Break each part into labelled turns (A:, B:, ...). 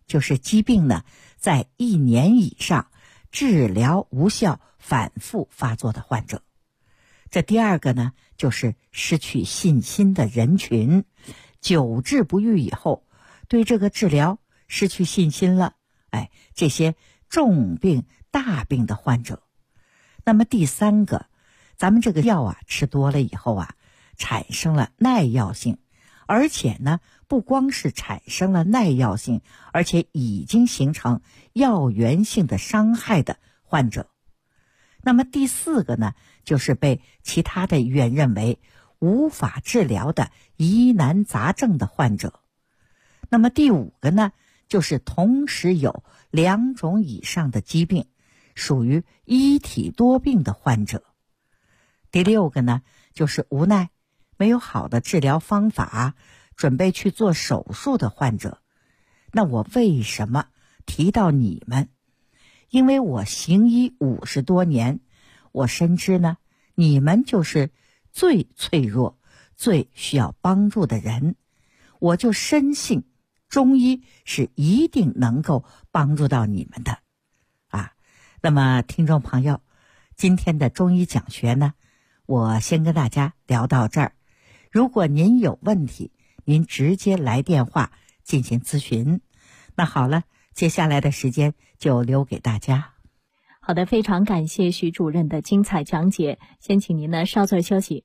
A: 就是疾病呢在1年以上治疗无效反复发作的患者。这第二个呢，就是失去信心的人群，久治不愈以后对这个治疗失去信心了，这些重病大病的患者。那么第三个，咱们这个药吃多了以后产生了耐药性，而且呢不光是产生了耐药性，而且已经形成药源性的伤害的患者。那么第四个呢，就是被其他的医院认为无法治疗的疑难杂症的患者。那么第五个呢，就是同时有2种以上的疾病，属于一体多病的患者。第六个呢，就是无奈没有好的治疗方法，准备去做手术的患者。那我为什么提到你们？因为我行医50多年，我深知呢，你们就是最脆弱、最需要帮助的人。我就深信中医是一定能够帮助到你们的。那么听众朋友，今天的中医讲学呢，我先跟大家聊到这儿。如果您有问题，您直接来电话进行咨询。那好了，接下来的时间就留给大家。
B: 好的，非常感谢徐主任的精彩讲解。先请您呢稍作休息。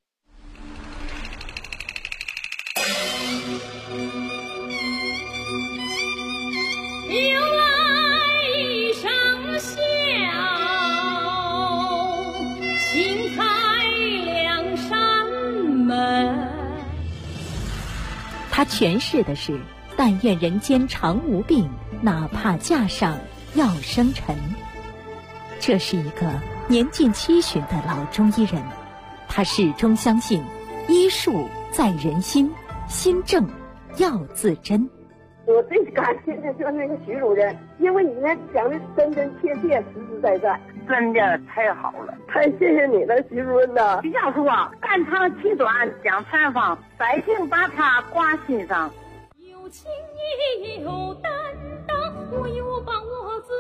B: 他诠释的是但愿人间常无病，哪怕架上要生尘。这是一个年近70的老中医人，他始终相信医术在人心，心正要自珍。
C: 我最感谢的就是那个徐主任，因为你那讲的真真切切、实实在在，
D: 真的太好了，
C: 太谢谢你了，徐主任呐！
D: 徐教授肝长气短讲禅方，百姓把它挂心上。
E: 有情也有担当，我有把我自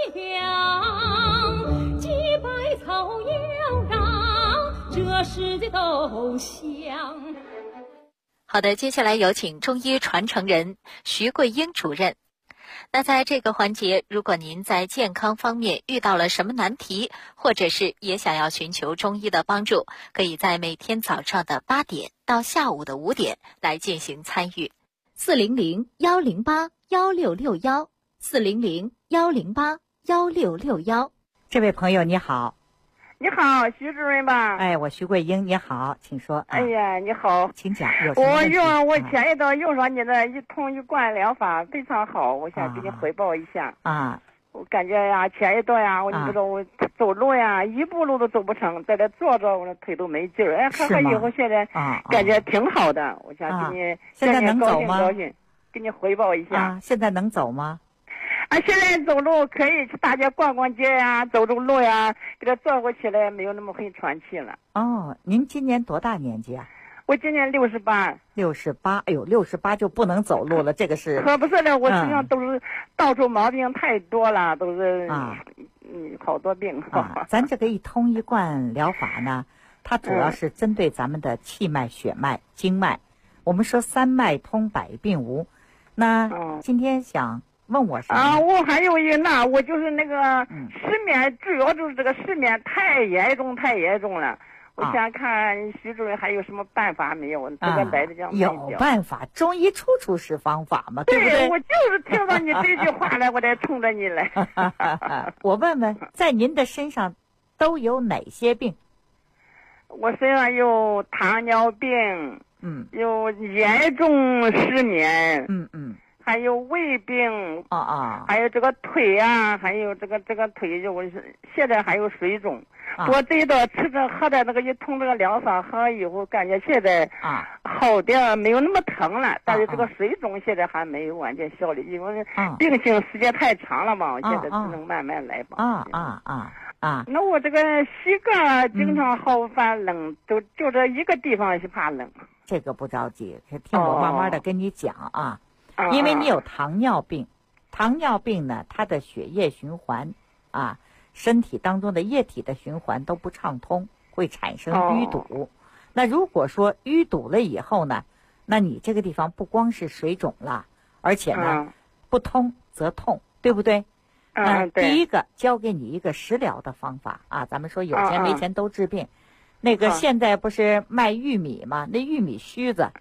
E: 强，几百草要让这世界都香。
B: 好的，接下来有请中医传承人徐桂英主任。那在这个环节，如果您在健康方面遇到了什么难题，或者是也想要寻求中医的帮助，可以在每天早上的8点到下午的5点来进行参与。400-108-1661，400-108-1661。
A: 这位朋友你好。
D: 你好，徐主任吧？
A: 我徐桂英，你好，请说。
D: 哎呀，你好，
A: 请讲。有什么问题？
D: 我前一段用上你的一通一贯疗法，非常好，我想给你汇报一下。我感觉前一段你知道我走路一步路都走不成，在这坐着我的腿都没劲儿。喝以后现在感觉挺好的，我想给你
A: 现在能走吗？
D: 高兴，给你汇报一下。
A: 现在能走吗？
D: 现在走路可以去大街逛逛街走走路给它坐过起来，没有那么很喘气了。
A: 您今年多大年纪啊？
D: 我今年68。
A: 68，哎呦，68就不能走路了，这个是
D: 可不是的，我身上都是到处毛病太多了，都是好多病。
A: 咱这个一通一贯疗法呢，它主要是针对咱们的气脉、血脉、经脉。我们说三脉通，百病无。那今天想问我什么？
D: 我还有一个我就是那个失眠，主要就是这个失眠太严重了。我想看徐主任还有什么办法没有？这个来的这样
A: 有办法，中医处处是方法嘛，对不对？
D: 我就是听到你这句话来，我才冲着你来。
A: 我问问，在您的身上都有哪些病？
D: 我身上有糖尿病，有严重失眠，还有胃病，还有这个腿还有这个腿现在还有水肿。我这一道吃着喝的那个一通这个疗法喝以后，感觉现在好点，没有那么疼了，但是这个水肿现在还没有完全效力，因为病情时间太长了嘛，现在只能慢慢来吧。那我这个膝盖经常好犯冷，就这一个地方是怕冷。
A: 这个不着急，听我慢慢的跟你讲因为你有糖尿病， 糖尿病呢，它的血液循环啊，身体当中的液体的循环都不畅通，会产生淤堵。那如果说淤堵了以后呢，那你这个地方不光是水肿了，而且呢，不通则痛，对不对？第一个教给你一个食疗的方法啊，咱们说有钱没钱都治病。那个现在不是卖玉米吗？那玉米须子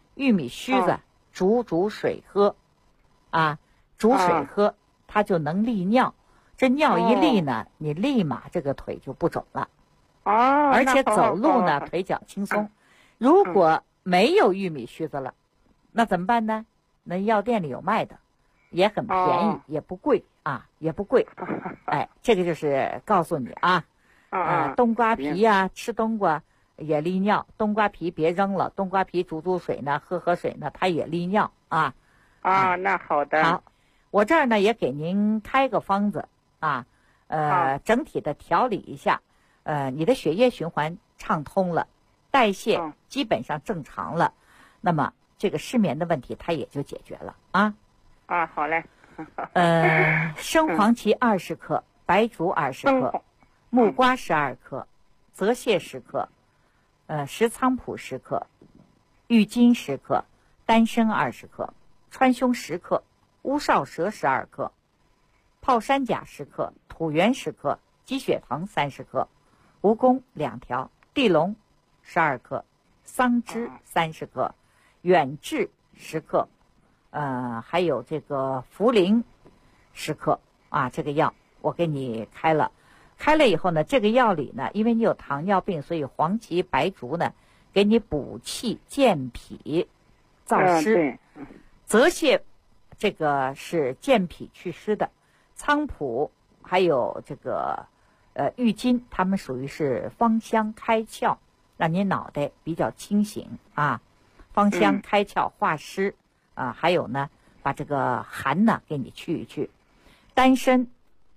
A: 煮水喝，啊，煮水喝，它就能利尿。这尿一利呢，你立马这个腿就不肿了。而且走路呢，腿脚轻松。如果没有玉米须子了，那怎么办呢？那药店里有卖的，也很便宜，也不贵啊，也不贵。哎，这个就是告诉你啊。冬瓜皮呀，吃冬瓜也利尿，冬瓜皮别扔了，冬瓜皮煮水呢，喝水呢，它也利尿啊。
D: 那好的。
A: 好，我这儿呢也给您开个方子啊，整体的调理一下，你的血液循环畅通了，代谢基本上正常了，那么这个失眠的问题它也就解决了啊。
D: 好嘞。
A: 生黄芪20克，白术20克。木瓜12克，泽泻10克，石菖蒲10克，郁金10克，丹参20克，川芎10克，乌少蛇12克，泡山甲10克，土元10克，鸡血藤30克，蜈蚣2条，地龙12克，桑枝30克，远志10克，还有这个茯苓10克啊，这个药我给你开了。开了以后呢，这个药里呢，因为你有糖尿病，所以黄芪、白术呢，给你补气、健脾、燥湿。泽泻这个是健脾祛湿的，菖蒲还有这个郁金，它们属于是芳香开窍，让你脑袋比较清醒啊。芳香开窍化湿啊，还有呢，把这个寒呢给你去一去。丹参。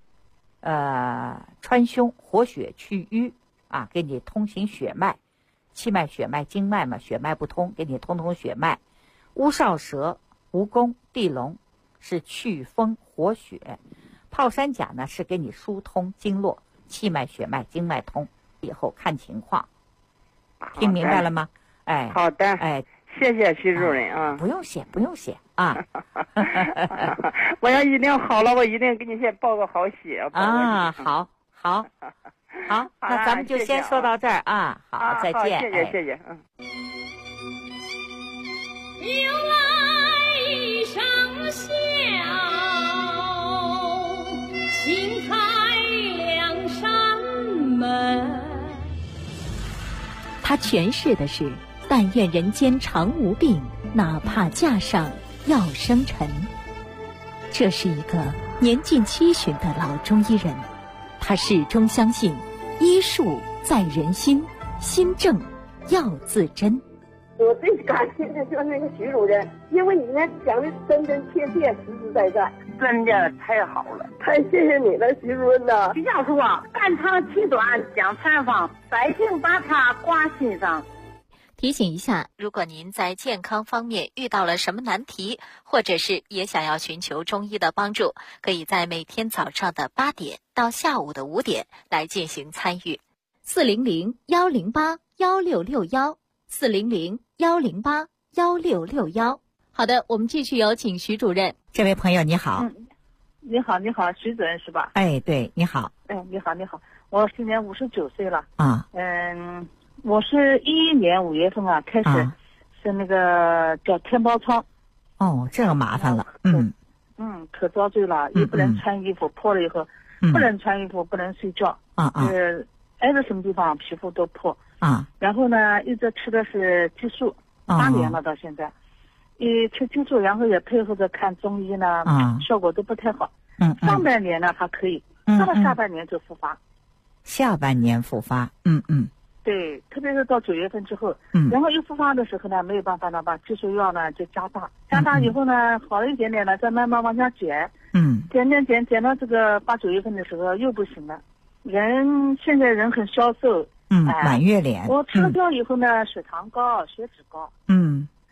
A: 川芎活血祛瘀啊，给你通行血脉，气脉、血脉、经脉嘛，血脉不通，给你通血脉。乌少蛇、蜈蚣、地龙是祛风活血，泡山甲呢是给你疏通经络，气脉、血脉、经脉通。以后看情况，听明白了吗？哎，
D: 好的，
A: 哎，
D: 谢谢徐主任啊。
A: 不用谢啊。
D: 我要一定好了，我一定给你先报个好喜
A: 啊。好，那咱们就先说到这儿啊。好，再见。
D: 谢谢。
E: 又来一声笑，轻开两扇门。
B: 他诠释的是但愿人间常无病，哪怕架上要生尘。这是一个年近70的老中医人，他始终相信医术在人心，心正要自真。
C: 我最感谢的就是那个徐主任，因为你那讲的真真切切、实实在在，
D: 真的太好了，
C: 太谢谢你了，徐主任呐！
D: 徐教授啊，肝肠气短讲采访，百姓把它挂心上。
B: 提醒一下，如果您在健康方面遇到了什么难题，或者是也想要寻求中医的帮助，可以在每天早上的8点到下午的5点来进行参与。400-108-1661，400-108-1661。好的，我们继续有请徐主任。
A: 这位朋友你好。
F: 你好，徐主任是吧？
A: 哎，对，你好。
F: 你好，我今年59岁了
A: 啊。
F: 我是11年5月份开始是那个叫天疱疮。
A: 哦，这个麻烦了。
F: 可遭罪了，也不能穿衣服，破了以后不能穿衣服，不能睡觉。挨着什么地方皮肤都破。然后呢，一直吃的是激素，8年了到现在。吃激素，然后也配合着看中医呢，效果都不太好。上半年呢还可以，到了下半年就复发。
A: 下半年复发。
F: 对，特别是到9月份之后，然后一复发的时候呢，没有办法呢，把激素药呢就加大以后呢，好了一点点了，再慢慢往下减。减到这个8、9月份的时候又不行了。现在人很消瘦。
A: 满月脸。
F: 我吃了药以后呢，血糖高，血脂高。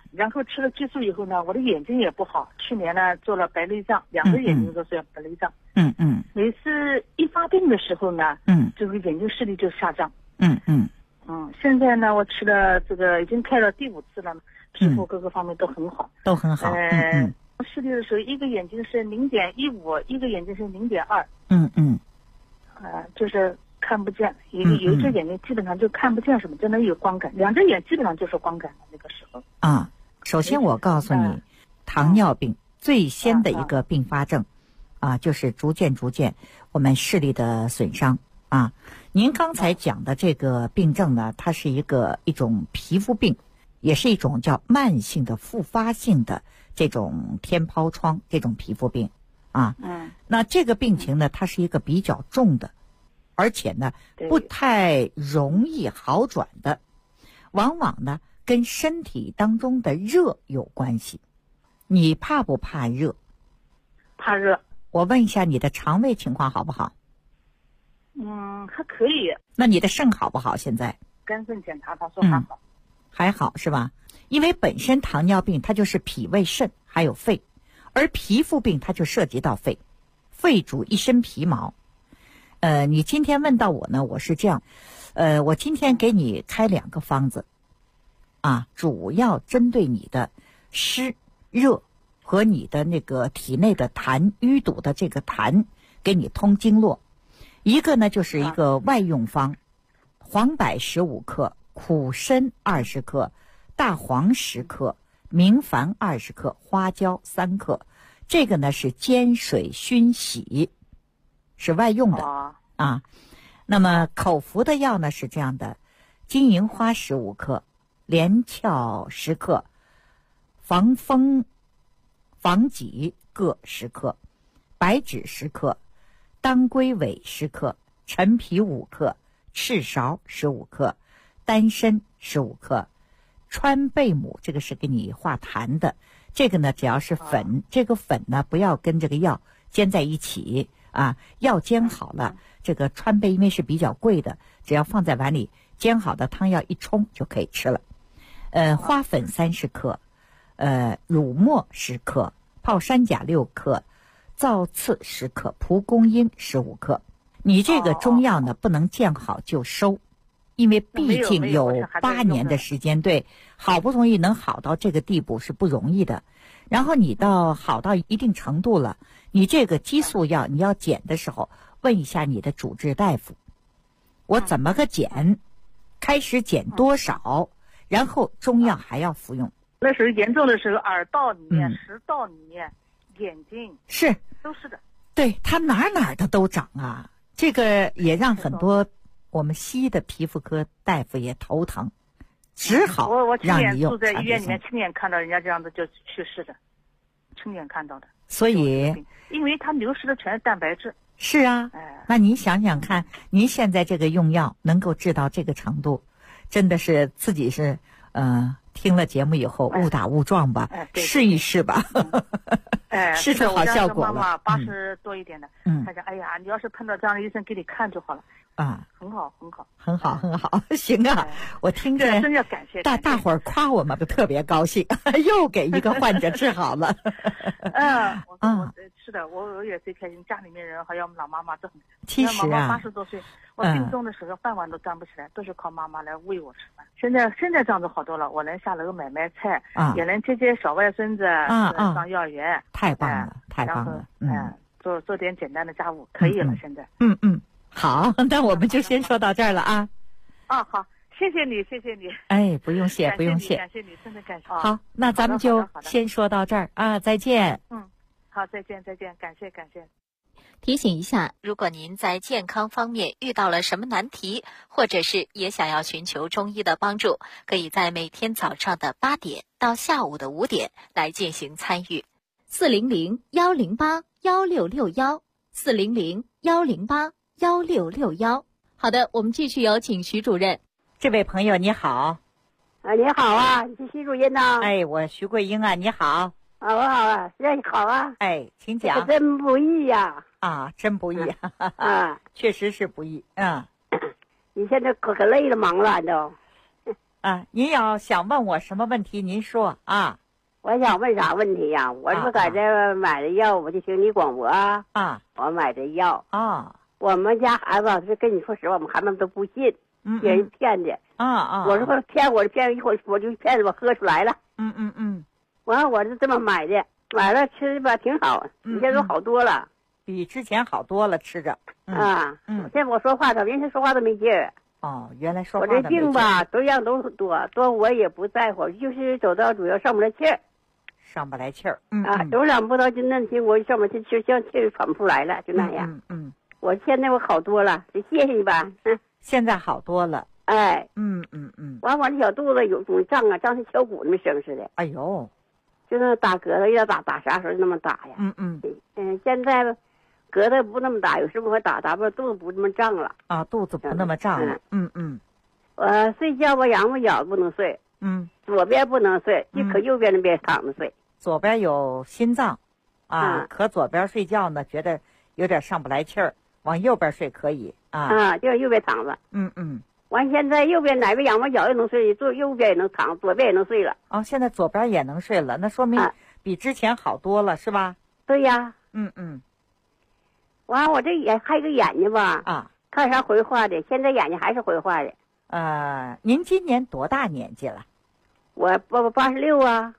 F: 然后吃了激素以后呢，我的眼睛也不好。去年呢做了白内障，2个眼睛都是要白内障。每次一发病的时候呢，这个眼睛视力就下降。现在呢，我吃了这个已经开了第5次了，皮肤各个方面都很好，
A: 都很好。
F: 视力的时候，一个眼睛是0.15，一个眼睛是0.2。就是看不见，有一只眼睛基本上就看不见什么，真的有光感，2只眼基本上就是光感的那个时候。
A: 首先我告诉你，糖尿病最先的一个并发症，就是逐渐我们视力的损伤。您刚才讲的这个病症呢，它是一种皮肤病，也是一种叫慢性的复发性的这种天疱疮这种皮肤病。那这个病情呢，它是一个比较重的，而且呢不太容易好转的，往往呢跟身体当中的热有关系。你怕不怕热？
F: 怕热。
A: 我问一下你的肠胃情况好不好？
F: 还可以。
A: 那你的肾好不好？现在
F: 肝肾检查他说还好。
A: 还好是吧？因为本身糖尿病它就是脾胃肾还有肺，而皮肤病它就涉及到肺，肺主一身皮毛。你今天问到我呢，我是这样，我今天给你开2个方子，主要针对你的湿热和你的那个体内的痰淤堵的这个痰，给你通经络。一个呢就是一个外用方，黄柏15克，苦参20克，大黄10克，明矾20克，花椒3克。这个呢是煎水熏洗，是外用的。那么口服的药呢是这样的：金银花15克，连翘10克，防风、防己各10克，白芷10克，当归尾10克，陈皮5克，赤芍15克，丹参15克，川贝母，这个是给你化痰的。这个呢只要是粉，这个粉呢不要跟这个药煎在一起药煎好了，这个川贝因为是比较贵的，只要放在碗里，煎好的汤药一冲就可以吃了。花粉30克，乳末10克，泡山甲6克，皂刺10克，蒲公英15克。你这个中药呢不能见好就收，因为毕竟有8年的时间，对，好不容易能好到这个地步是不容易的。然后你好到一定程度了，你这个激素药你要减的时候，问一下你的主治大夫，我怎么个减？开始减多少？然后中药还要服用。
F: 那时候严重的时候，耳道里面、食道里面、眼睛
A: 是
F: 都是的。对，
A: 它哪的都长啊。这个也让很多我们西医的皮肤科大夫也头疼，只好让你用。
F: 我住在医院里面，亲眼看到人家这样子就去世的，亲眼看到的。
A: 所以，
F: 因为它流失的全是蛋白质。
A: 是啊，那您想想看，您现在这个用药能够治到这个程度，真的是自己是听了节目以后误打误撞吧，试一试吧。试出好效果了。
F: 妈妈80多一点的，她讲：“哎呀，你要是碰到这样的医生，给你看就好了。”很好，很好，
A: 很好，很好。行啊，我听着
F: 真要感谢
A: 大伙儿夸我们都特别高兴，又给一个患者治好了。
F: 是的，我也最开心。家里面人还有我们老妈妈都很。
A: 其实
F: 妈妈80多岁，我病重的时候饭碗都端不起来，都是靠妈妈来喂我吃饭。现在这样子好多了，我能下楼买菜，也能接小外孙子上幼儿园。
A: 太棒了，太棒了。
F: 做点简单的家务可以了。现在。
A: 好，那我们就先说到这儿了啊。
F: 好，谢谢你，谢谢你。
A: 哎，不用谢，不用谢，
F: 感谢你，真的感谢。
A: 好，那咱们就先说到这儿啊，再见。
F: 好，再见，感谢。
B: 提醒一下，如果您在健康方面遇到了什么难题，或者是也想要寻求中医的帮助，可以在每天早上的8点到下午的5点来进行参与。400-108-1661，400-108-1661。好的，我们继续有请徐主任。
A: 这位朋友你好。
G: 你好啊，你是徐主任呐？
A: 哎，我徐桂英啊，你好。
G: 我好啊，你好啊。
A: 哎，请讲。
G: 真不易呀。
A: 真不易确实是不易。
G: 你现在可累了，忙了都。
A: 啊，您要想问我什么问题，您说啊。
G: 我想问啥问题呀？我这不在这买的药，我就听你广播啊。我买的药
A: 啊。
G: 我们家孩子是跟你说实话，我们孩子都不信，别人骗的。我说骗我一会儿我就骗我喝出来了。完了我是这么买的，买了吃的吧挺好，比现在都好多了，
A: 比之前好多了吃着。
G: 现在我说话人家说话都没劲儿。
A: 原来说话
G: 我这病吧多样都多我也不在乎，就是走到主要上不来气儿。
A: 上不来气儿。
G: 有两不到就那天我上不来气，就像气儿喘不出来了，就那样。我现在我好多了，就谢谢你吧。
A: 现在好多了。
G: 哎。完我这小肚子有种胀啊，胀成小鼓那么生似的。
A: 哎呦。
G: 就那打嗝子要打啥时候那么打呀？现在嗝子不那么打，有时候会打不肚子不那么胀了。
A: 肚子不那么胀了。
G: 我睡觉吧，仰不脚不能睡。左边不能睡，就可右边那边躺着睡。
A: 左边有心脏，可左边睡觉呢，觉得有点上不来气儿，往右边睡可以
G: 就右边躺着。完现在右边哪边仰完脚也能睡，右边也能躺，左边也能睡了。
A: 现在左边也能睡了，那说明比之前好多了，是吧？
G: 对呀。完我这还有个眼睛吧，看啥回化的，现在眼睛还是回化的。
A: 您今年多大年纪了？
G: 我86啊。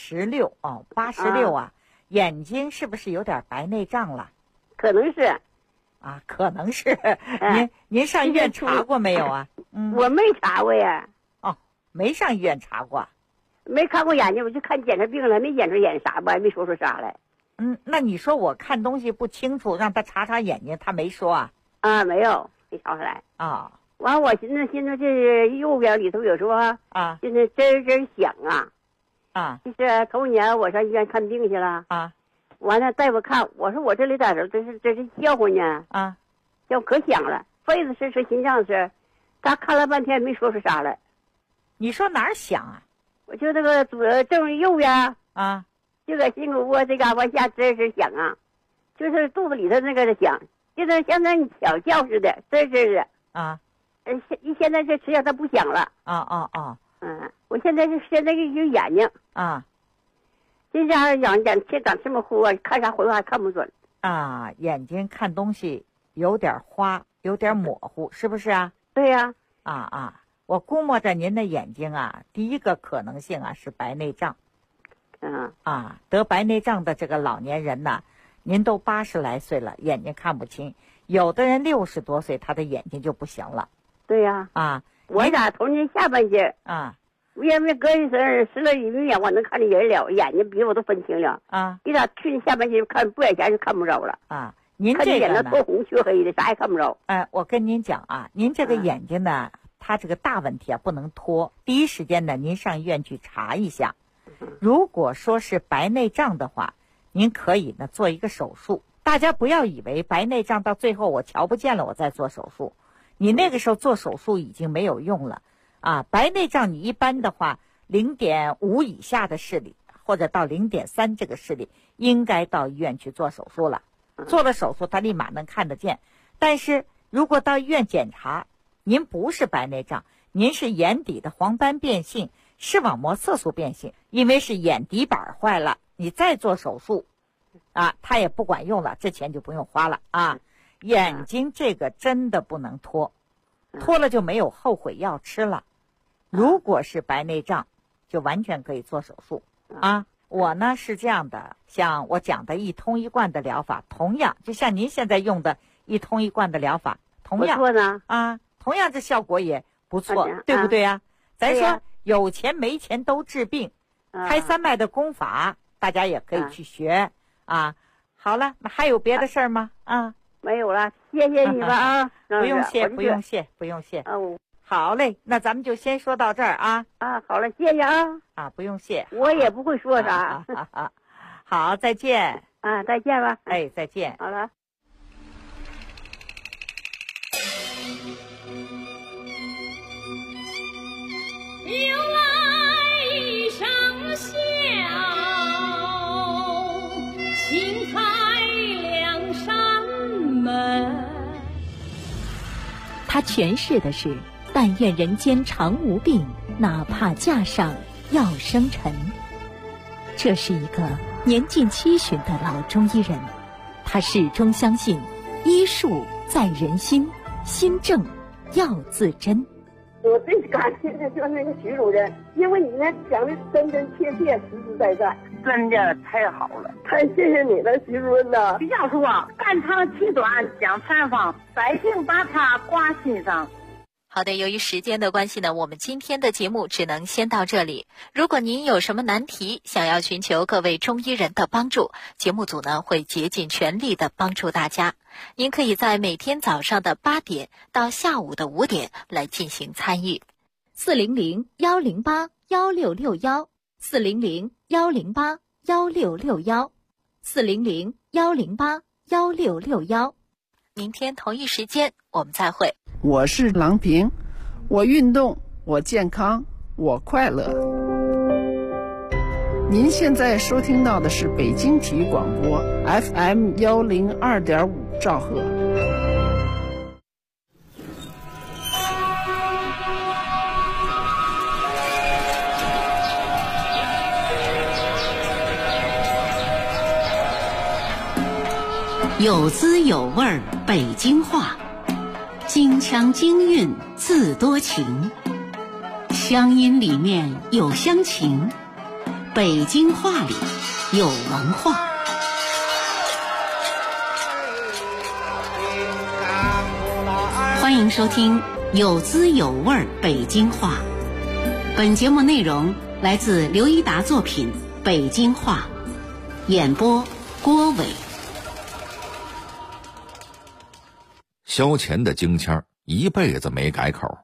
A: 86，86啊。眼睛是不是有点白内障了？
G: 可能是。
A: 可能是。您上医院查过没有啊？
G: 我没查过呀。
A: 没上医院查过。
G: 没看过眼睛，我就看检查病了，没检查眼啥吧，没说啥来。
A: 那你说我看东西不清楚，让他查查眼睛，他没说啊？
G: 没有，没查出来。完我寻思这右边里头有时候就是真响就是头年我上医院看病去了完了大夫看我说我这里咋着这是叫唤呢叫可响了，肺子是心脏是，他看了半天没说出啥来。
A: 你说哪儿响啊？
G: 我就那个正右边就在心口窝这嘎往下吱吱响就是肚子里头那个响，就是像那小叫似的吱吱的现在这吃药它不响了。我现在有眼睛这家长这么糊看啥回话看不准
A: 眼睛看东西有点花，有点模糊，是不是啊？
G: 对呀。
A: 我估摸着您的眼睛第一个可能性是白内障。得白内障的这个老年人呢，您都80来岁了，眼睛看不清，有的人60多岁他的眼睛就不行了。
G: 对呀。我咋头年下半截我因为隔一层10来厘米远我能看见人了，眼睛鼻子我都分清了你咋去年下半截看不眼前就看不着了
A: 您这个
G: 眼睛脱红黢黑的啥也看不着。
A: 我跟您讲您这个眼睛呢它这个大问题不能拖，第一时间呢您上医院去查一下，如果说是白内障的话，您可以呢做一个手术。大家不要以为白内障到最后我瞧不见了我再做手术，你那个时候做手术已经没有用了白内障你一般的话 0.5 以下的视力或者到 0.3 这个视力应该到医院去做手术了，做了手术他立马能看得见。但是如果到医院检查您不是白内障，您是眼底的黄斑变性，视网膜色素变性，因为是眼底板坏了，你再做手术它也不管用了，这钱就不用花了眼睛这个真的不能拖，拖了就没有后悔药吃了。如果是白内障就完全可以做手术我呢是这样的，像我讲的一通一贯的疗法，同样就像您现在用的一通一贯的疗法，同样同样这效果也不错对不对咱说有钱没钱都治病开三脉的功法大家也可以去学好了，那还有别的事儿吗
G: 没有了，谢谢你吧
A: 不用谢不用谢不用谢好嘞，那咱们就先说到这儿
G: 好了，谢谢
A: 不用谢，
G: 我也不会说啥
A: 好，再见
G: 再见吧，
A: 再见，
G: 好了。
E: 又来一声笑，轻开两扇门。
B: 他诠释的是但愿人间常无病，哪怕架上要生尘。这是一个年近70的老中医人，他始终相信医术在人心，心正要自珍。
C: 我最感谢的就是那个徐主任，因为你呢讲的真真切切，实实在在，
F: 真的太好了，
C: 太谢谢你了，徐主任呐！
F: 徐教授啊，肝肠气短讲禅方，百姓把它挂心上。
B: 好的，由于时间的关系呢，我们今天的节目只能先到这里。如果您有什么难题，想要寻求各位中医人的帮助，节目组呢会竭尽全力的帮助大家。您可以在每天早上的8点到下午的5点来进行参与。400-108-1661，400-108-1661，400-108-1661。明天同一时间我们再会。
H: 我是郎平，我运动，我健康，我快乐。您现在收听到的是北京体育广播 FM 102.5兆赫。
I: 有滋有味儿北京话，京腔京韵自多情，乡音里面有乡情，北京话里有文化。欢迎收听有滋有味儿北京话。本节目内容来自刘一达作品《北京话》，演播郭伟。
J: 萧乾的京腔一辈子没改口。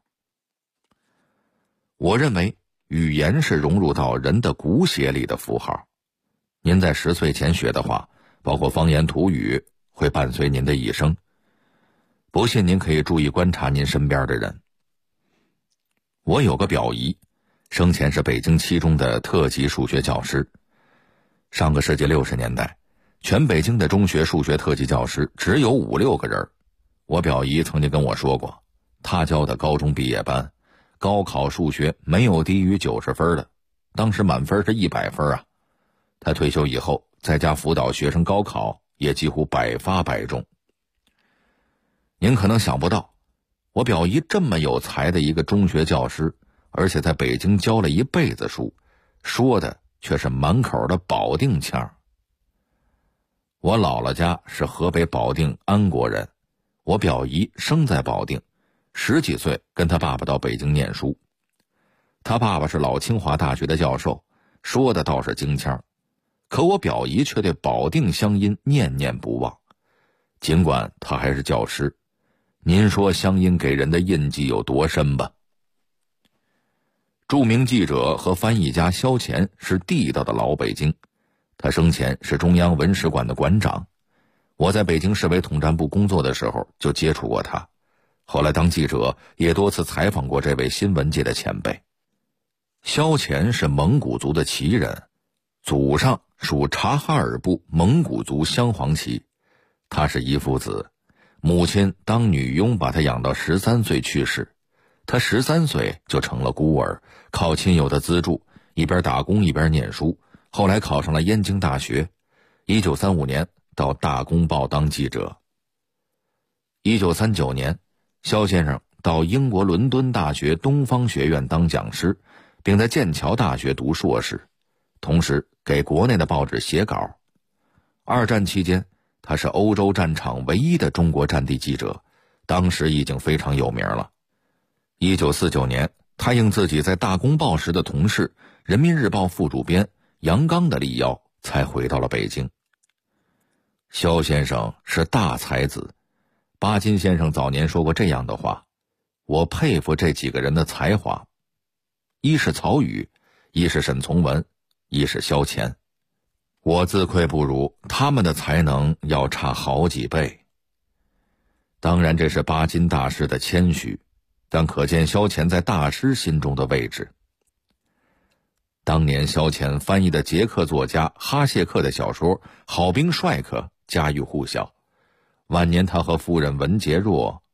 J: 我认为语言是融入到人的骨血里的符号。您在10岁前学的话，包括方言土语，会伴随您的一生。不信您可以注意观察您身边的人。我有个表姨，生前是北京7中的特级数学教师。上个世纪60年代，全北京的中学数学特级教师只有5-6个人。我表姨曾经跟我说过，她教的高中毕业班，高考数学没有低于90分的，当时满分是100分啊。她退休以后，在家辅导学生高考，也几乎百发百中。您可能想不到，我表姨这么有才的一个中学教师，而且在北京教了一辈子书，说的却是满口的保定腔。我姥姥家是河北保定安国人，我表姨生在保定，10几岁跟他爸爸到北京念书。他爸爸是老清华大学的教授，说的倒是京腔，可我表姨却对保定乡音念念不忘。尽管他还是教师，您说乡音给人的印记有多深吧？著名记者和翻译家萧乾是地道的老北京，他生前是中央文史馆的馆长。我在北京市委统战部工作的时候就接触过他，后来当记者也多次采访过这位新闻界的前辈。萧乾是蒙古族的旗人，祖上属察哈尔部蒙古族镶黄旗。他是一父子，母亲当女佣把他养到13岁去世，他13岁就成了孤儿，靠亲友的资助，一边打工一边念书，后来考上了燕京大学。1935年到大公报当记者。1939年，萧先生到英国伦敦大学东方学院当讲师，并在剑桥大学读硕士，同时给国内的报纸写稿。2战期间，他是欧洲战场唯一的中国战地记者，当时已经非常有名了。1949年，他应自己在大公报时的同事人民日报副主编杨刚的力邀，才回到了北京。萧先生是大才子，巴金先生早年说过这样的话，我佩服这几个人的才华，一是曹禺，一是沈从文，一是萧乾。我自愧不如，他们的才能要差好几倍。当然这是巴金大师的谦虚，但可见萧乾在大师心中的位置。当年萧乾翻译的捷克作家哈谢克的小说《好兵帅克》家喻户晓，晚年他和夫人文洁若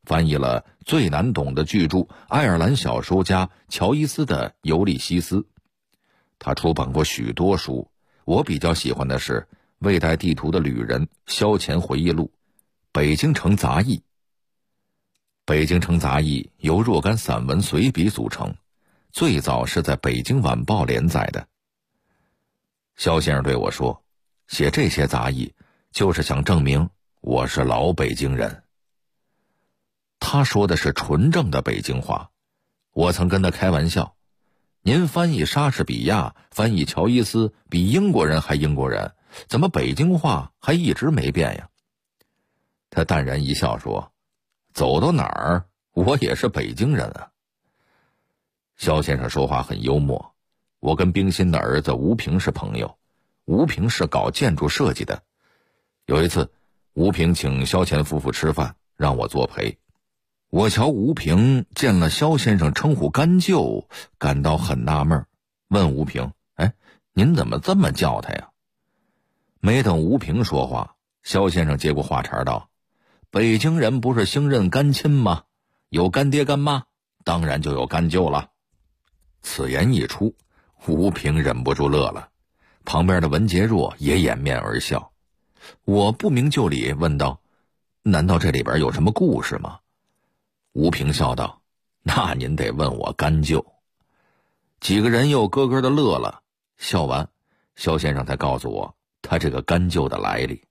J: 翻译了最难懂的巨著爱尔兰小说家乔伊斯的《尤利西斯》。他出版过许多书，我比较喜欢的是《未带地图的旅人》萧乾回忆录、北京城杂役。北京城杂役由若干散文随笔组成，最早是在北京晚报连载的。萧先生对我说，写这些杂役就是想证明我是老北京人。他说的是纯正的北京话，我曾跟他开玩笑，您翻译莎士比亚、翻译乔伊斯比英国人还英国人，怎么北京话还一直没变呀？他淡然一笑说，走到哪儿我也是北京人啊。萧先生说话很幽默，我跟冰心的儿子吴平是朋友，吴平是搞建筑设计的。有一次吴平请萧乾夫妇吃饭，让我作陪。我瞧吴平见了萧先生称呼干舅，感到很纳闷，问吴平，您怎么这么叫他呀？没等吴平说话，萧先生接过话茬道，北京人不是兴认干亲吗？有干爹干妈，当然就有干舅了。此言一出，吴平忍不住乐了，旁边的文杰若也掩面而笑。我不明就里问道，难道这里边有什么故事吗？吴平笑道，那您得问我干舅。几个人又咯咯的乐了，笑完萧先生才告诉我他这个干舅的来历。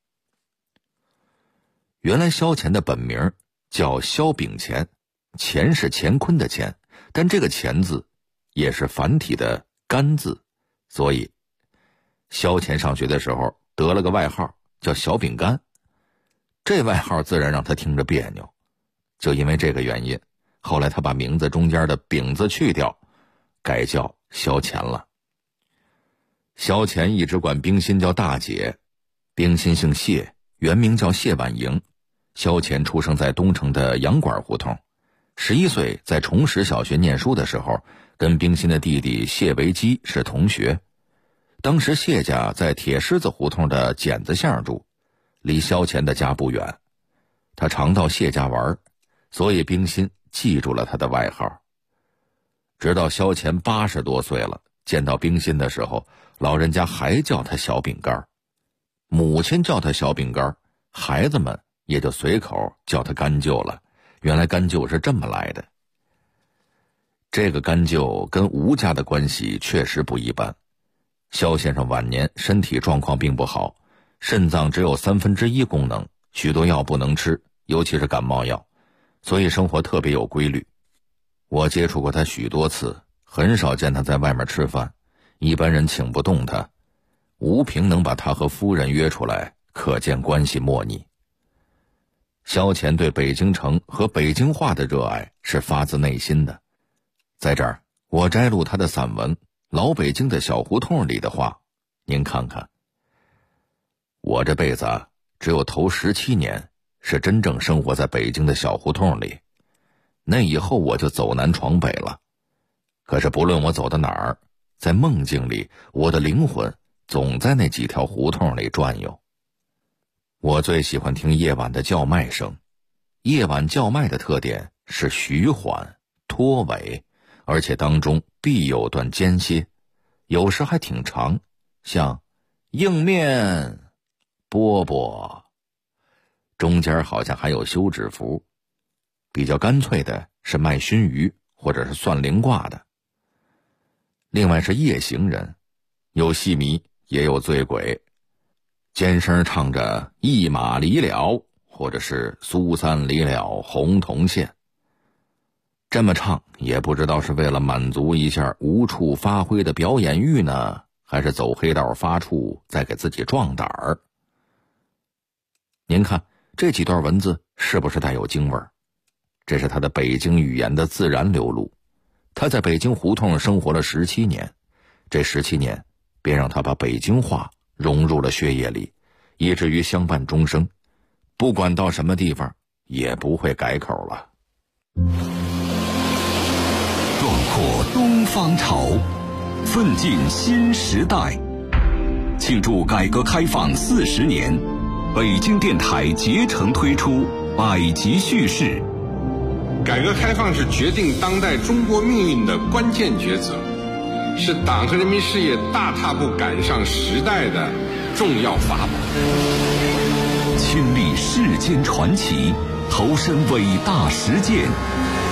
J: 原来萧乾的本名叫萧秉乾，乾是乾坤的乾，但这个乾字也是繁体的干字，所以萧乾上学的时候得了个外号叫小饼干，这外号自然让他听着别扭。就因为这个原因，后来他把名字中间的饼字去掉，改叫萧乾了。萧乾一直管冰心叫大姐，冰心姓谢，原名叫谢婉莹。萧乾出生在东城的洋馆胡同，11岁在崇实小学念书的时候，跟冰心的弟弟谢维基是同学。当时谢家在铁狮子胡同的剪子巷住，离萧乾的家不远。他常到谢家玩，所以冰心记住了他的外号。直到萧乾80多岁了，见到冰心的时候，老人家还叫他小饼干，母亲叫他小饼干，孩子们也就随口叫他干舅了。原来干舅是这么来的。这个干舅跟吴家的关系确实不一般。萧先生晚年身体状况并不好，肾脏只有1/3功能，许多药不能吃，尤其是感冒药，所以生活特别有规律。我接触过他许多次，很少见他在外面吃饭，一般人请不动他。吴平能把他和夫人约出来，可见关系莫逆。萧乾对北京城和北京话的热爱是发自内心的。在这儿我摘录他的散文《老北京的小胡同》里的话，您看看。我这辈子只有头17年是真正生活在北京的小胡同里，那以后我就走南闯北了。可是不论我走到哪儿，在梦境里，我的灵魂总在那几条胡同里转悠。我最喜欢听夜晚的叫卖声，夜晚叫卖的特点是徐缓、拖尾，而且当中必有段间歇，有时还挺长，像硬面、饽饽，中间好像还有休止符。比较干脆的是卖熏鱼或者是算灵卦的。另外是夜行人，有戏迷也有醉鬼，尖声唱着一马离了，或者是苏三离了红铜线。这么唱也不知道是为了满足一下无处发挥的表演欲呢，还是走黑道发怵再给自己壮胆儿。您看这几段文字是不是带有京味儿？这是他的北京语言的自然流露。他在北京胡同生活了17年，这17年便让他把北京话融入了血液里，以至于相伴终生，不管到什么地方也不会改口了。
K: 壮阔东方潮，奋进新时代。庆祝改革开放40年，北京电台竭诚推出百集叙事，
L: 改革开放是决定当代中国命运的关键抉择，是党和人民事业大踏步赶上时代的重要法宝。
K: 亲历世间传奇，投身伟大实践，